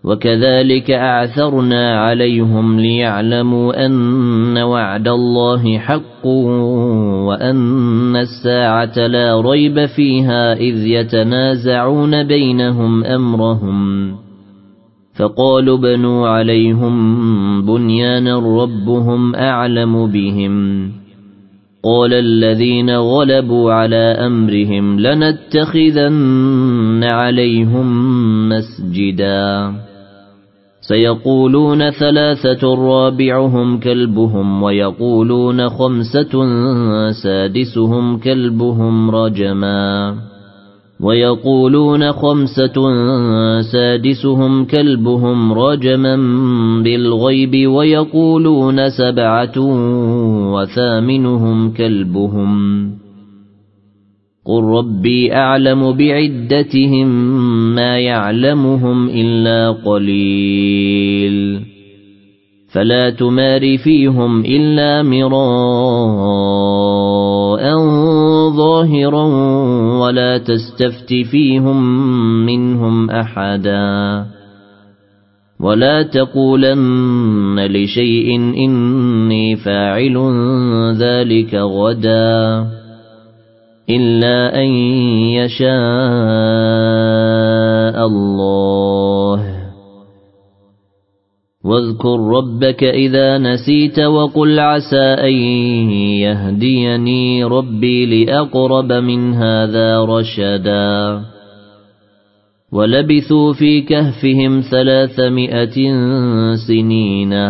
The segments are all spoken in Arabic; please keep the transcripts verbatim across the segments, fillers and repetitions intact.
وكذلك أعثرنا عليهم ليعلموا أن وعد الله حق وأن الساعة لا ريب فيها إذ يتنازعون بينهم أمرهم فقالوا بنوا عليهم بنيانا ربهم أعلم بهم قال الذين غلبوا على أمرهم لنتخذن عليهم مسجدا سيقولون ثلاثة رابعهم كلبهم ويقولون خمسة سادسهم كلبهم رجما ويقولون خمسة سادسهم كلبهم رجما بالغيب ويقولون سبعة وثامنهم كلبهم قل ربي أعلم بعدتهم ما يعلمهم إلا قليل فلا تمار فيهم إلا مراء ظاهرا ولا تستفت فيهم منهم أحدا ولا تقولن لشيء إني فاعل ذلك غدا إلا أن يشاء الله واذكر ربك إذا نسيت وقل عسى أن يهديني ربي لأقرب من هذا رشدا ولبثوا في كهفهم ثلاثمائة سنين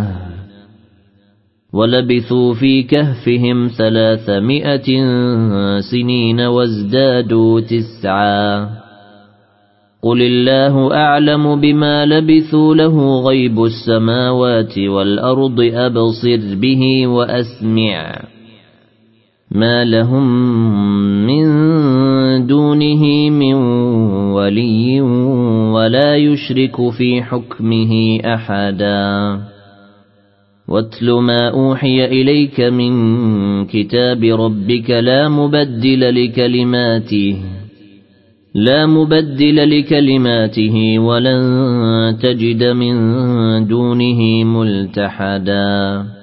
ولبثوا في كهفهم ثلاثمائة سنين وازدادوا تسعا قل الله أعلم بما لبثوا له غيب السماوات والأرض أبصر به وأسمع ما لهم من دونه من ولي ولا يشرك في حكمه أحدا واتل ما أوحي إليك من كتاب ربك لا مبدل لكلماته لا مبدل لكلماته ولن تجد من دونه ملتحدا